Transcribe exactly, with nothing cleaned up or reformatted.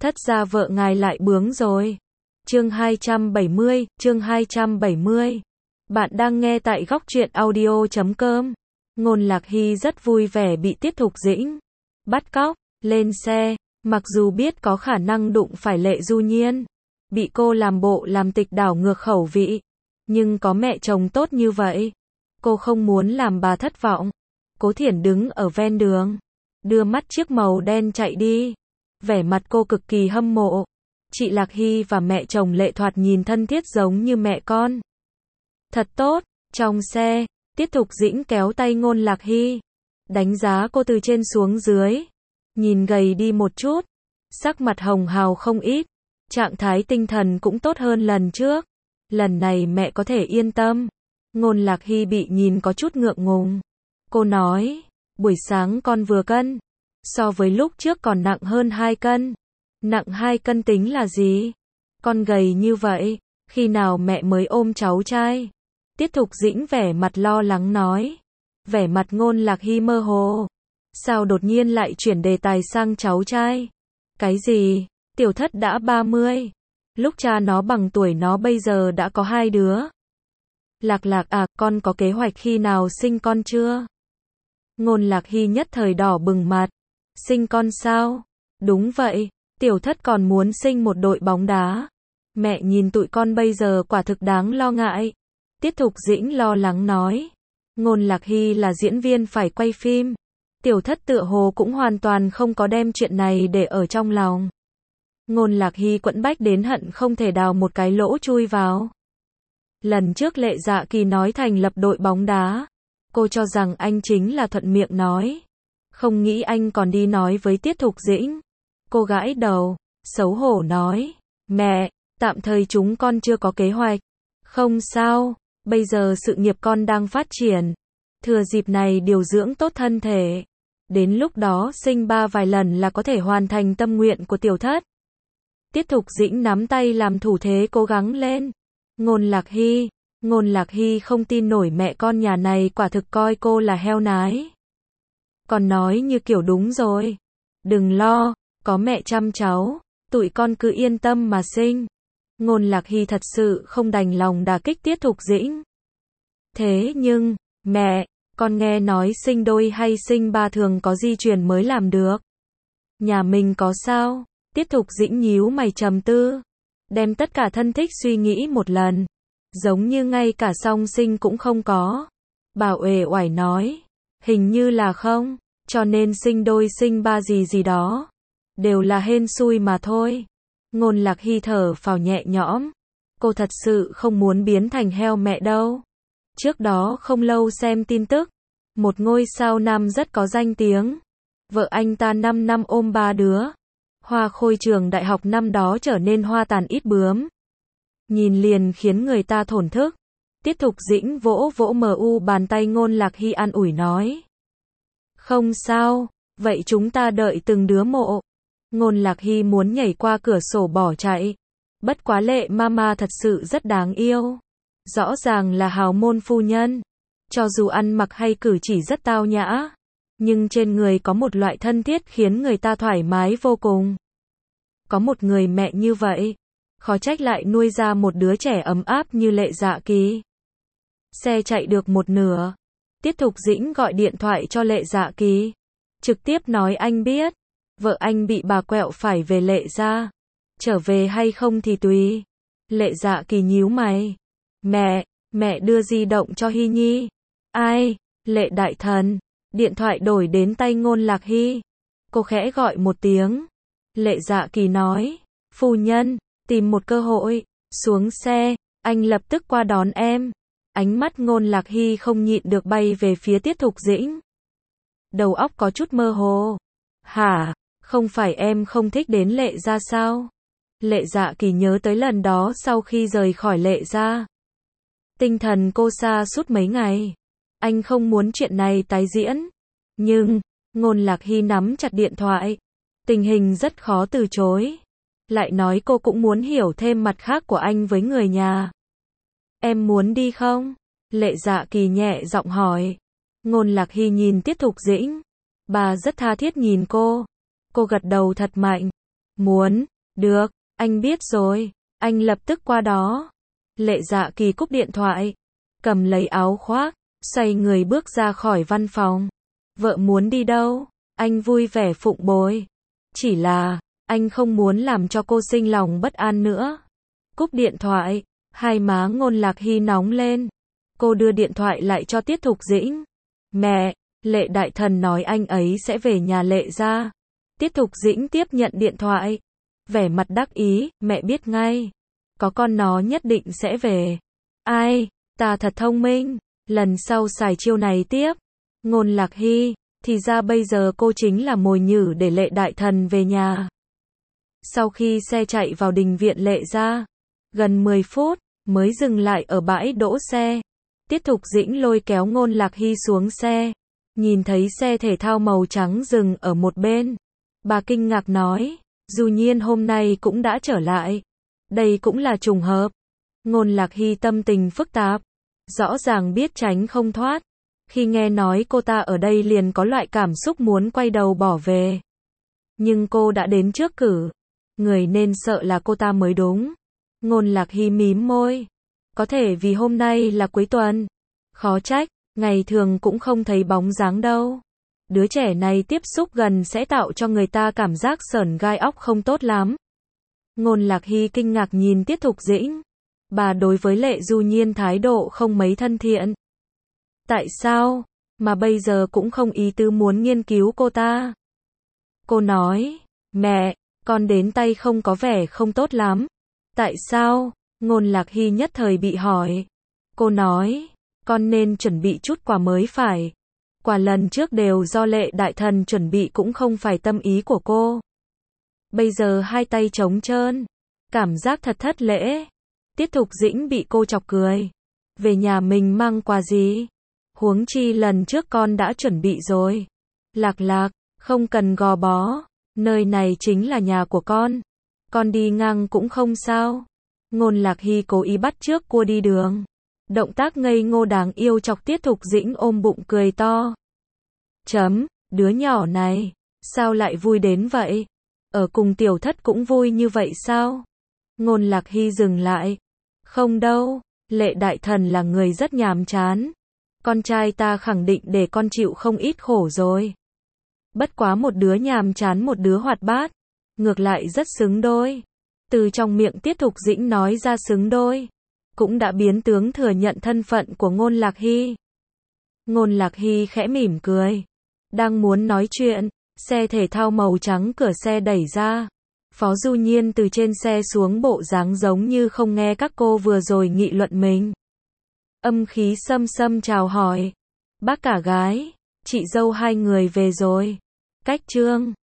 Thất gia vợ ngài lại bướng rồi. Chương hai trăm bảy mươi, chương hai trăm bảy mươi. Bạn đang nghe tại góc truyện audio chấm com. Ngôn Lạc Hy rất vui vẻ bị Tiết Thục Dĩnh bắt cóc, lên xe, mặc dù biết có khả năng đụng phải Lệ Du Nhiên, bị cô làm bộ làm tịch đảo ngược khẩu vị, nhưng có mẹ chồng tốt như vậy, cô không muốn làm bà thất vọng. Cố Thiển đứng ở ven đường, đưa mắt chiếc màu đen chạy đi, vẻ mặt cô cực kỳ hâm mộ. Chị Lạc Hy và mẹ chồng Lệ thoạt nhìn thân thiết giống như mẹ con. Thật tốt. Trong xe, Tiết Thục Dĩnh kéo tay Ngôn Lạc Hy, đánh giá cô từ trên xuống dưới, nhìn gầy đi một chút, sắc mặt hồng hào không ít, trạng thái tinh thần cũng tốt hơn lần trước. Lần này mẹ có thể yên tâm. Ngôn Lạc Hy bị nhìn có chút ngượng ngùng. Cô nói, buổi sáng con vừa cân, so với lúc trước còn nặng hơn hai cân. Nặng hai cân tính là gì? Con gầy như vậy, khi nào mẹ mới ôm cháu trai? Tiết Thục Dĩnh vẻ mặt lo lắng nói. Vẻ mặt Ngôn Lạc Hy mơ hồ. Sao đột nhiên lại chuyển đề tài sang cháu trai? Cái gì? Tiểu Thất đã ba mươi. Lúc cha nó bằng tuổi nó bây giờ đã có hai đứa. Lạc Lạc à, con có kế hoạch khi nào sinh con chưa? Ngôn Lạc Hy nhất thời đỏ bừng mặt. Sinh con sao? Đúng vậy, Tiểu Thất còn muốn sinh một đội bóng đá. Mẹ nhìn tụi con bây giờ quả thực đáng lo ngại. Tiết Thục Dĩnh lo lắng nói. Ngôn Lạc Hy là diễn viên phải quay phim. Tiểu Thất tựa hồ cũng hoàn toàn không có đem chuyện này để ở trong lòng. Ngôn Lạc Hy quẫn bách đến hận không thể đào một cái lỗ chui vào. Lần trước Lệ Dạ Kỳ nói thành lập đội bóng đá, cô cho rằng anh chính là thuận miệng nói. Không nghĩ anh còn đi nói với Tiết Thục Dĩnh. Cô gãi đầu, xấu hổ nói. Mẹ, tạm thời chúng con chưa có kế hoạch. Không sao, bây giờ sự nghiệp con đang phát triển. Thừa dịp này điều dưỡng tốt thân thể. Đến lúc đó sinh ba vài lần là có thể hoàn thành tâm nguyện của Tiểu Thất. Tiết Thục Dĩnh nắm tay làm thủ thế cố gắng lên. Ngôn Lạc Hy, Ngôn Lạc Hy không tin nổi mẹ con nhà này quả thực coi cô là heo nái. Còn nói như kiểu đúng rồi. Đừng lo, có mẹ chăm cháu, tụi con cứ yên tâm mà sinh. Ngôn Lạc Hy thật sự không đành lòng đả kích Tiết Thục Dĩnh. Thế nhưng, mẹ, con nghe nói sinh đôi hay sinh ba thường có di truyền mới làm được. Nhà mình có sao? Tiết Thục Dĩnh nhíu mày trầm tư, đem tất cả thân thích suy nghĩ một lần, giống như ngay cả song sinh cũng không có. Bà uể oải nói, hình như là không, cho nên sinh đôi sinh ba gì gì đó, đều là hên xui mà thôi. Ngôn Lạc Hy thở phào nhẹ nhõm, cô thật sự không muốn biến thành heo mẹ đâu. Trước đó không lâu xem tin tức, một ngôi sao nam rất có danh tiếng, vợ anh ta năm năm ôm ba đứa. Hoa khôi trường đại học năm đó trở nên hoa tàn ít bướm. Nhìn liền khiến người ta thổn thức. Tiết Thục Dĩnh vỗ vỗ mờ u bàn tay Ngôn Lạc Hy an ủi nói. Không sao, vậy chúng ta đợi từng đứa mộ. Ngôn Lạc Hy muốn nhảy qua cửa sổ bỏ chạy. Bất quá Lệ mama thật sự rất đáng yêu. Rõ ràng là hào môn phu nhân. Cho dù ăn mặc hay cử chỉ rất tao nhã, nhưng trên người có một loại thân thiết khiến người ta thoải mái vô cùng. Có một người mẹ như vậy, khó trách lại nuôi ra một đứa trẻ ấm áp như Lệ Dạ Kỳ. Xe chạy được một nửa, Tiết Thục Dĩnh gọi điện thoại cho Lệ Dạ Kỳ, trực tiếp nói anh biết, vợ anh bị bà quẹo phải về Lệ gia, trở về hay không thì tùy. Lệ Dạ Kỳ nhíu mày. Mẹ, mẹ đưa di động cho Hy Nhi. Ai? Lệ đại thần. Điện thoại đổi đến tay Ngôn Lạc Hy. Cô khẽ gọi một tiếng. Lệ Dạ Kỳ nói, phu nhân, tìm một cơ hội, xuống xe, anh lập tức qua đón em. Ánh mắt Ngôn Lạc Hy không nhịn được bay về phía Tiết Thục Dĩnh. Đầu óc có chút mơ hồ. Hả, không phải em không thích đến Lệ gia sao? Lệ Dạ Kỳ nhớ tới lần đó sau khi rời khỏi Lệ gia. Tinh thần cô sa sút mấy ngày. Anh không muốn chuyện này tái diễn. Nhưng, Ngôn Lạc Hy nắm chặt điện thoại. Tình hình rất khó từ chối. Lại nói cô cũng muốn hiểu thêm mặt khác của anh với người nhà. Em muốn đi không? Lệ Dạ Kỳ nhẹ giọng hỏi. Ngôn Lạc Hy nhìn Tiết Thục Dĩnh. Bà rất tha thiết nhìn cô. Cô gật đầu thật mạnh. Muốn, Được, anh biết rồi, anh lập tức qua đó. Lệ Dạ Kỳ cúp điện thoại, cầm lấy áo khoác, xoay người bước ra khỏi văn phòng. Vợ muốn đi đâu? Anh vui vẻ phụng bồi. Chỉ là, anh không muốn làm cho cô sinh lòng bất an nữa. Cúp điện thoại, hai má Ngôn Lạc Hy nóng lên. Cô đưa điện thoại lại cho Tiết Thục Dĩnh. Mẹ, Lệ đại thần nói anh ấy sẽ về nhà Lệ gia. Tiết Thục Dĩnh tiếp nhận điện thoại. Vẻ mặt đắc ý, mẹ biết ngay. Có con nó nhất định sẽ về. Ai, ta thật thông minh. Lần sau xài chiêu này tiếp. Ngôn Lạc Hy, thì ra bây giờ cô chính là mồi nhử để Lệ đại thần về nhà. Sau khi xe chạy vào đình viện Lệ gia, gần mười phút, mới dừng lại ở bãi đỗ xe. Tiết Thục Dĩnh lôi kéo Ngôn Lạc Hy xuống xe. Nhìn thấy xe thể thao màu trắng dừng ở một bên. Bà kinh ngạc nói, Du Nhiên hôm nay cũng đã trở lại. Đây cũng là trùng hợp. Ngôn Lạc Hy tâm tình phức tạp. Rõ ràng biết tránh không thoát. Khi nghe nói cô ta ở đây liền có loại cảm xúc muốn quay đầu bỏ về. Nhưng cô đã đến trước cử. Người nên sợ là cô ta mới đúng. Ngôn Lạc Hy mím môi. Có thể vì hôm nay là cuối tuần. Khó trách, ngày thường cũng không thấy bóng dáng đâu. Đứa trẻ này tiếp xúc gần sẽ tạo cho người ta cảm giác sởn gai óc không tốt lắm. Ngôn Lạc Hy kinh ngạc nhìn Tiết Thục Dĩnh. Bà đối với Lệ Du Nhiên thái độ không mấy thân thiện. Tại sao, mà bây giờ cũng không ý tứ muốn nghiên cứu cô ta? Cô nói, mẹ, con đến tay không có vẻ không tốt lắm. Tại sao? Ngôn Lạc Hy nhất thời bị hỏi. Cô nói, con nên chuẩn bị chút quà mới phải. Quà lần trước đều do Lệ đại thần chuẩn bị cũng không phải tâm ý của cô. Bây giờ hai tay trống trơn. Cảm giác thật thất lễ. Tiết Thục Dĩnh bị cô chọc cười. Về nhà mình mang quà gì? Huống chi lần trước con đã chuẩn bị rồi. Lạc Lạc, không cần gò bó. Nơi này chính là nhà của con. Con đi ngang cũng không sao. Ngôn Lạc Hy cố ý bắt chước cô đi đường. Động tác ngây ngô đáng yêu chọc Tiết Thục Dĩnh ôm bụng cười to. Chấm, đứa nhỏ này, sao lại vui đến vậy? Ở cùng tiểu thất cũng vui như vậy sao? Ngôn Lạc Hy dừng lại. Không đâu, Lệ đại thần là người rất nhàm chán. Con trai ta khẳng định để con chịu không ít khổ rồi. Bất quá một đứa nhàm chán một đứa hoạt bát. Ngược lại rất xứng đôi. Từ trong miệng Tiết Thục Dĩnh nói ra xứng đôi. Cũng đã biến tướng thừa nhận thân phận của Ngôn Lạc Hy. Ngôn Lạc Hy khẽ mỉm cười. Đang muốn nói chuyện, xe thể thao màu trắng cửa xe đẩy ra. Phó Du Nhiên từ trên xe xuống bộ dáng giống như không nghe các cô vừa rồi nghị luận mình. Âm khí xâm xâm chào hỏi. Bác cả gái, chị dâu hai người về rồi. Cách trương.